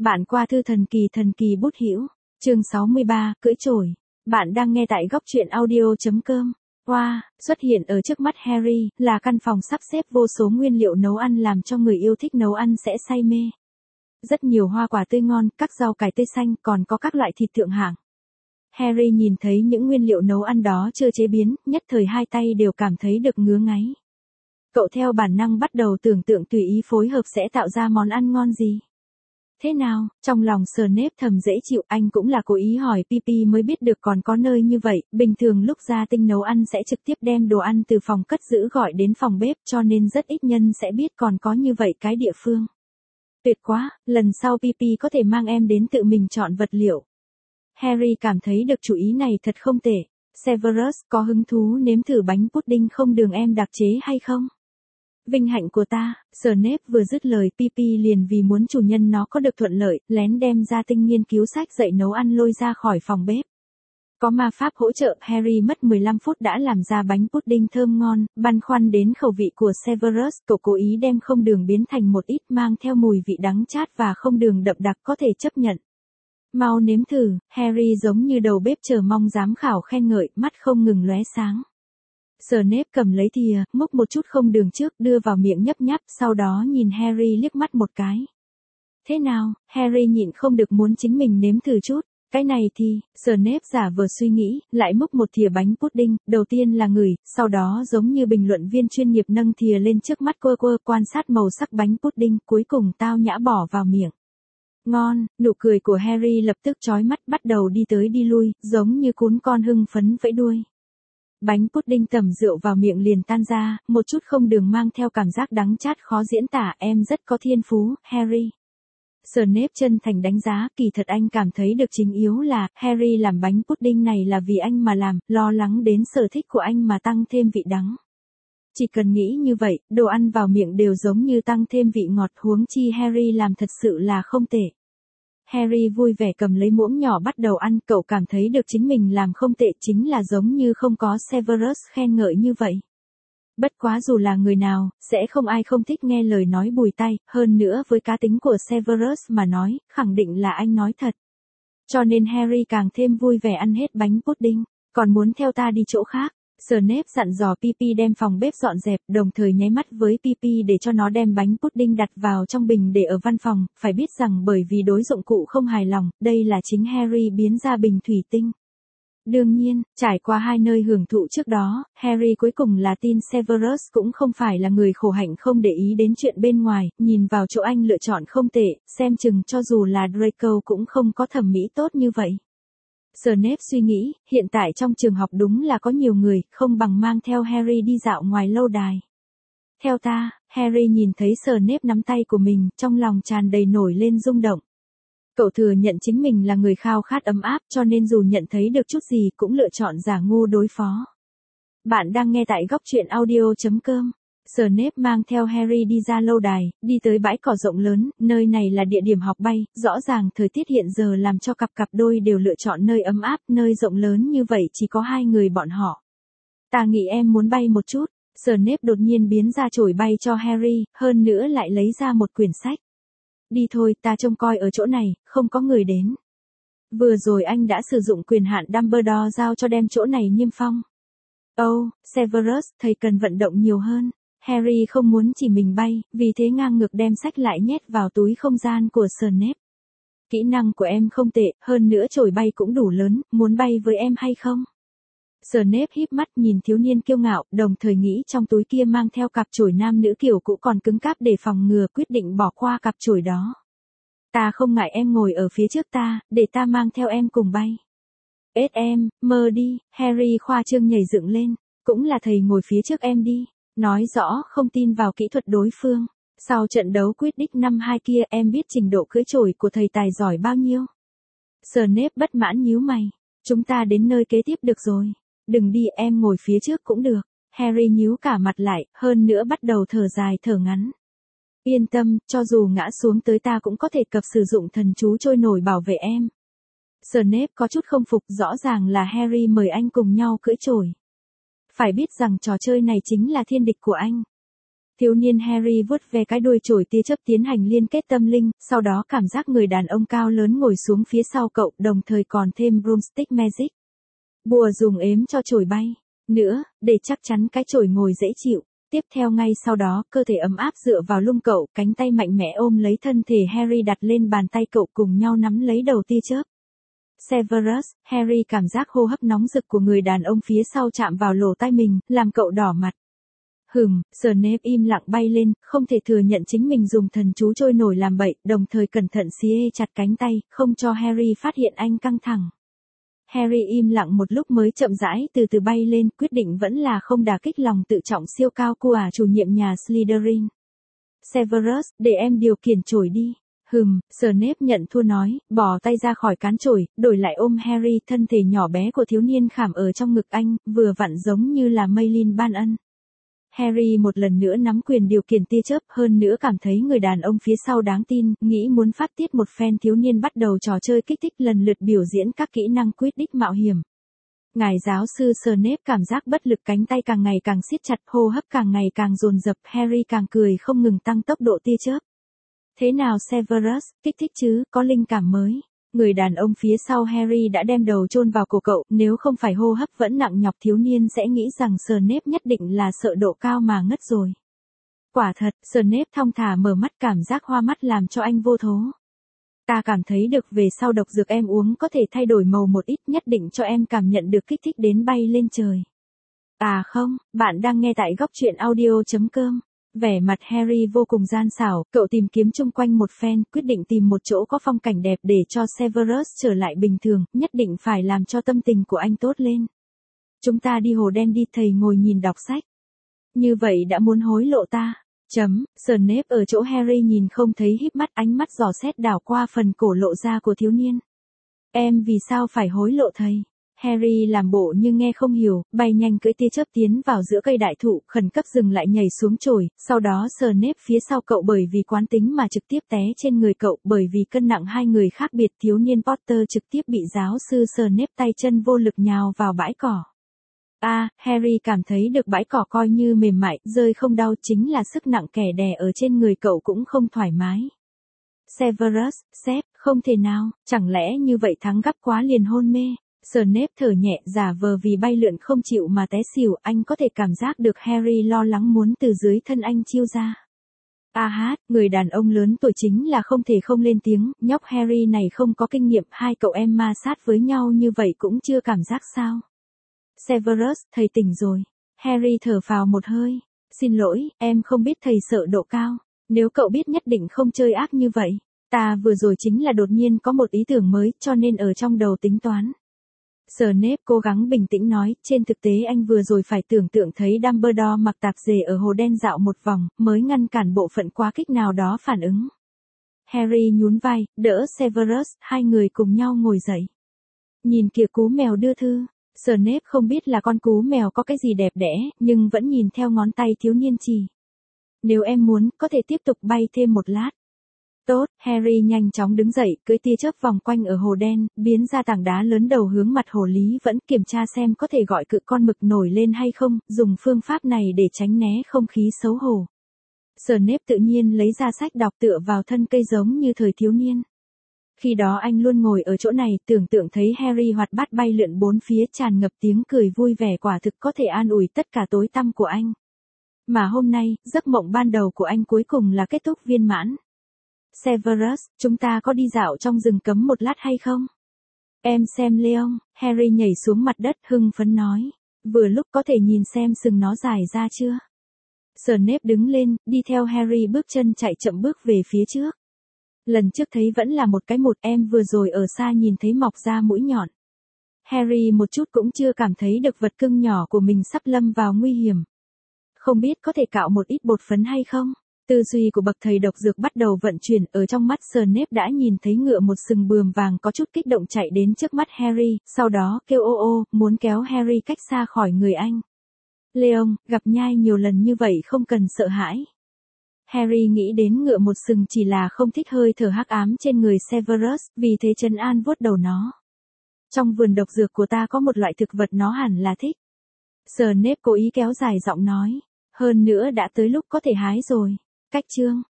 Bạn qua thư thần kỳ bút hữu, chương 63, cưỡi chổi. Bạn đang nghe tại góc truyện audio.com. Wow, xuất hiện ở trước mắt Harry, là căn phòng sắp xếp vô số nguyên liệu nấu ăn làm cho người yêu thích nấu ăn sẽ say mê. Rất nhiều hoa quả tươi ngon, các rau cải tươi xanh, còn có các loại thịt thượng hạng. Harry nhìn thấy những nguyên liệu nấu ăn đó chưa chế biến, nhất thời hai tay đều cảm thấy được ngứa ngáy. Cậu theo bản năng bắt đầu tưởng tượng tùy ý phối hợp sẽ tạo ra món ăn ngon gì. Thế nào, trong lòng Snape thầm dễ chịu, anh cũng là cố ý hỏi Pipi mới biết được còn có nơi như vậy, bình thường lúc gia tinh nấu ăn sẽ trực tiếp đem đồ ăn từ phòng cất giữ gọi đến phòng bếp cho nên rất ít nhân sẽ biết còn có như vậy cái địa phương. Tuyệt quá, lần sau Pipi có thể mang em đến tự mình chọn vật liệu. Harry cảm thấy được chủ ý này thật không tệ. Severus có hứng thú nếm thử bánh pudding không đường em đặc chế hay không? Vinh hạnh của ta, Snape vừa dứt lời Pipi liền vì muốn chủ nhân nó có được thuận lợi, lén đem ra tinh nghiên cứu sách dạy nấu ăn lôi ra khỏi phòng bếp. Có ma pháp hỗ trợ, Harry mất 15 phút đã làm ra bánh pudding thơm ngon, băn khoăn đến khẩu vị của Severus, cậu cố ý đem không đường biến thành một ít mang theo mùi vị đắng chát và không đường đậm đặc có thể chấp nhận. Mau nếm thử, Harry giống như đầu bếp chờ mong giám khảo khen ngợi, mắt không ngừng lóe sáng. Snape cầm lấy thìa, múc một chút không đường trước, đưa vào miệng nhấp nháp, sau đó nhìn Harry liếc mắt một cái. Thế nào, Harry nhịn không được muốn chính mình nếm thử chút. Cái này thì, Snape giả vờ suy nghĩ, lại múc một thìa bánh pudding, đầu tiên là ngửi, sau đó giống như bình luận viên chuyên nghiệp nâng thìa lên trước mắt quơ quan sát màu sắc bánh pudding, cuối cùng tao nhã bỏ vào miệng. Ngon, nụ cười của Harry lập tức chói mắt bắt đầu đi tới đi lui, giống như cún con hưng phấn vẫy đuôi. Bánh pudding tẩm rượu vào miệng liền tan ra, một chút không đường mang theo cảm giác đắng chát khó diễn tả, em rất có thiên phú, Harry. Snape chân thành đánh giá, kỳ thật anh cảm thấy được chính yếu là, Harry làm bánh pudding này là vì anh mà làm, lo lắng đến sở thích của anh mà tăng thêm vị đắng. Chỉ cần nghĩ như vậy, đồ ăn vào miệng đều giống như tăng thêm vị ngọt, huống chi Harry làm thật sự là không tệ. Harry vui vẻ cầm lấy muỗng nhỏ bắt đầu ăn, cậu cảm thấy được chính mình làm không tệ chính là giống như không có Severus khen ngợi như vậy. Bất quá dù là người nào, sẽ không ai không thích nghe lời nói bùi tai, hơn nữa với cá tính của Severus mà nói, khẳng định là anh nói thật. Cho nên Harry càng thêm vui vẻ ăn hết bánh pudding, còn muốn theo ta đi chỗ khác. Snape dặn dò Pipi đem phòng bếp dọn dẹp, đồng thời nháy mắt với Pipi để cho nó đem bánh pudding đặt vào trong bình để ở văn phòng, phải biết rằng bởi vì đối dụng cụ không hài lòng, đây là chính Harry biến ra bình thủy tinh. Đương nhiên, trải qua hai nơi hưởng thụ trước đó, Harry cuối cùng là tin Severus cũng không phải là người khổ hạnh không để ý đến chuyện bên ngoài, nhìn vào chỗ anh lựa chọn không tệ, xem chừng cho dù là Draco cũng không có thẩm mỹ tốt như vậy. Snape suy nghĩ, hiện tại trong trường học đúng là có nhiều người, không bằng mang theo Harry đi dạo ngoài lâu đài. Theo ta, Harry nhìn thấy Snape nắm tay của mình, trong lòng tràn đầy nổi lên rung động. Cậu thừa nhận chính mình là người khao khát ấm áp cho nên dù nhận thấy được chút gì cũng lựa chọn giả ngu đối phó. Bạn đang nghe tại góc truyện audio.com. Snape mang theo Harry đi ra lâu đài, đi tới bãi cỏ rộng lớn, nơi này là địa điểm học bay, rõ ràng thời tiết hiện giờ làm cho cặp đôi đều lựa chọn nơi ấm áp, nơi rộng lớn như vậy chỉ có hai người bọn họ. Ta nghĩ em muốn bay một chút, Snape đột nhiên biến ra chổi bay cho Harry, hơn nữa lại lấy ra một quyển sách. Đi thôi, ta trông coi ở chỗ này, không có người đến. Vừa rồi anh đã sử dụng quyền hạn Dumbledore giao cho đem chỗ này niêm phong. Severus, thầy cần vận động nhiều hơn. Harry không muốn chỉ mình bay, vì thế ngang ngược đem sách lại nhét vào túi không gian của Snape. Kỹ năng của em không tệ, hơn nữa chổi bay cũng đủ lớn, muốn bay với em hay không? Snape híp mắt nhìn thiếu niên kiêu ngạo, đồng thời nghĩ trong túi kia mang theo cặp chổi nam nữ kiểu cũ còn cứng cáp để phòng ngừa, quyết định bỏ qua cặp chổi đó. Ta không ngại em ngồi ở phía trước ta, để ta mang theo em cùng bay. Em, mơ đi, Harry khoa trương nhảy dựng lên, cũng là thầy ngồi phía trước em đi. Nói rõ không tin vào kỹ thuật đối phương. Sau trận đấu Quidditch năm 2 kia em biết trình độ cưỡi chổi của thầy tài giỏi bao nhiêu. Snape bất mãn nhíu mày. Chúng ta đến nơi kế tiếp được rồi. Đừng đi, em ngồi phía trước cũng được. Harry nhíu cả mặt lại, hơn nữa bắt đầu thở dài thở ngắn. Yên tâm, cho dù ngã xuống tới ta cũng có thể cập sử dụng thần chú trôi nổi bảo vệ em. Snape có chút không phục, rõ ràng là Harry mời anh cùng nhau cưỡi chổi. Phải biết rằng trò chơi này chính là thiên địch của anh. Thiếu niên Harry vuốt ve cái đuôi chổi tia chớp tiến hành liên kết tâm linh, sau đó cảm giác người đàn ông cao lớn ngồi xuống phía sau cậu, đồng thời còn thêm broomstick magic. Bùa dùng ếm cho chổi bay. Nữa, để chắc chắn cái chổi ngồi dễ chịu. Tiếp theo ngay sau đó, cơ thể ấm áp dựa vào lưng cậu, cánh tay mạnh mẽ ôm lấy thân thể Harry đặt lên bàn tay cậu cùng nhau nắm lấy đầu tia chớp. Severus, Harry cảm giác hô hấp nóng rực của người đàn ông phía sau chạm vào lỗ tai mình, làm cậu đỏ mặt. Snape im lặng bay lên, không thể thừa nhận chính mình dùng thần chú trôi nổi làm bậy, đồng thời cẩn thận xía chặt cánh tay, không cho Harry phát hiện anh căng thẳng. Harry im lặng một lúc mới chậm rãi từ từ bay lên, quyết định vẫn là không đả kích lòng tự trọng siêu cao của chủ nhiệm nhà Slytherin. Severus, để em điều khiển chổi đi. Snape nhận thua nói, bỏ tay ra khỏi cán chổi, đổi lại ôm Harry, thân thể nhỏ bé của thiếu niên khảm ở trong ngực anh, vừa vặn giống như là Maylin ban ân. Harry một lần nữa nắm quyền điều khiển tia chớp, hơn nữa cảm thấy người đàn ông phía sau đáng tin, nghĩ muốn phát tiết một phen. Thiếu niên bắt đầu trò chơi kích thích lần lượt biểu diễn các kỹ năng Quidditch mạo hiểm. Ngài giáo sư Snape cảm giác bất lực, cánh tay càng ngày càng siết chặt, hô hấp càng ngày càng dồn dập, Harry càng cười không ngừng tăng tốc độ tia chớp. Thế nào Severus, kích thích chứ, có linh cảm mới. Người đàn ông phía sau Harry đã đem đầu chôn vào cổ cậu, nếu không phải hô hấp vẫn nặng nhọc thiếu niên sẽ nghĩ rằng Snape nhất định là sợ độ cao mà ngất rồi. Quả thật, Snape thong thả mở mắt, cảm giác hoa mắt làm cho anh vô thố. Ta cảm thấy được về sau độc dược em uống có thể thay đổi màu một ít, nhất định cho em cảm nhận được kích thích đến bay lên trời. À không, bạn đang nghe tại góc truyện audio.com. Vẻ mặt Harry vô cùng gian xảo, cậu tìm kiếm chung quanh một phen, quyết định tìm một chỗ có phong cảnh đẹp để cho Severus trở lại bình thường, nhất định phải làm cho tâm tình của anh tốt lên. Chúng ta đi hồ đen đi, thầy ngồi nhìn đọc sách. Như vậy đã muốn hối lộ ta. Snape ở chỗ Harry nhìn không thấy, híp mắt, ánh mắt dò xét đảo qua phần cổ lộ ra của thiếu niên. Em vì sao phải hối lộ thầy? Harry làm bộ như nghe không hiểu, bay nhanh cưỡi tia chớp tiến vào giữa cây đại thụ, khẩn cấp dừng lại nhảy xuống chổi, sau đó Snape phía sau cậu bởi vì quán tính mà trực tiếp té trên người cậu, bởi vì cân nặng hai người khác biệt, thiếu niên Potter trực tiếp bị giáo sư Snape tay chân vô lực nhào vào bãi cỏ. Harry cảm thấy được bãi cỏ coi như mềm mại, rơi không đau, chính là sức nặng kẻ đè ở trên người cậu cũng không thoải mái. Severus, sếp, không thể nào, chẳng lẽ như vậy thắng gấp quá liền hôn mê. Snape thở nhẹ, giả vờ vì bay lượn không chịu mà té xỉu, anh có thể cảm giác được Harry lo lắng muốn từ dưới thân anh chiêu ra. Người đàn ông lớn tuổi chính là không thể không lên tiếng, nhóc Harry này không có kinh nghiệm, hai cậu em ma sát với nhau như vậy cũng chưa cảm giác sao. Severus, thầy tỉnh rồi. Harry thở phào một hơi. Xin lỗi, em không biết thầy sợ độ cao. Nếu cậu biết nhất định không chơi ác như vậy. Ta vừa rồi chính là đột nhiên có một ý tưởng mới, cho nên ở trong đầu tính toán. Snape cố gắng bình tĩnh nói, trên thực tế anh vừa rồi phải tưởng tượng thấy Dumbledore mặc tạp dề ở hồ đen dạo một vòng, mới ngăn cản bộ phận quá kích nào đó phản ứng. Harry nhún vai, đỡ Severus, hai người cùng nhau ngồi dậy. Nhìn kìa cú mèo đưa thư. Snape không biết là con cú mèo có cái gì đẹp đẽ, nhưng vẫn nhìn theo ngón tay thiếu niên chỉ. Nếu em muốn, có thể tiếp tục bay thêm một lát. Tốt, Harry nhanh chóng đứng dậy, cưỡi tia chớp vòng quanh ở hồ đen, biến ra tảng đá lớn đầu hướng mặt hồ lý, vẫn kiểm tra xem có thể gọi cự con mực nổi lên hay không, dùng phương pháp này để tránh né không khí xấu hổ. Snape tự nhiên lấy ra sách đọc tựa vào thân cây giống như thời thiếu niên. Khi đó anh luôn ngồi ở chỗ này, tưởng tượng thấy Harry hoạt bát bay lượn bốn phía, tràn ngập tiếng cười vui vẻ, quả thực có thể an ủi tất cả tối tăm của anh. Mà hôm nay, giấc mộng ban đầu của anh cuối cùng là kết thúc viên mãn. Severus, chúng ta có đi dạo trong rừng cấm một lát hay không? Em xem Leon, Harry nhảy xuống mặt đất hưng phấn nói. Vừa lúc có thể nhìn xem sừng nó dài ra chưa? Snape đứng lên, đi theo Harry bước chân chạy chậm bước về phía trước. Lần trước thấy vẫn là một cái một, em vừa rồi ở xa nhìn thấy mọc ra mũi nhọn. Harry một chút cũng chưa cảm thấy được vật cưng nhỏ của mình sắp lâm vào nguy hiểm. Không biết có thể cạo một ít bột phấn hay không? Tư duy của bậc thầy độc dược bắt đầu vận chuyển, ở trong mắt Snape đã nhìn thấy ngựa một sừng bườm vàng có chút kích động chạy đến trước mắt Harry, sau đó kêu ô ô, muốn kéo Harry cách xa khỏi người anh. Leon, gặp nhai nhiều lần như vậy không cần sợ hãi. Harry nghĩ đến ngựa một sừng chỉ là không thích hơi thở hắc ám trên người Severus, vì thế trấn an vuốt đầu nó. Trong vườn độc dược của ta có một loại thực vật nó hẳn là thích. Snape cố ý kéo dài giọng nói. Hơn nữa đã tới lúc có thể hái rồi. Cách chương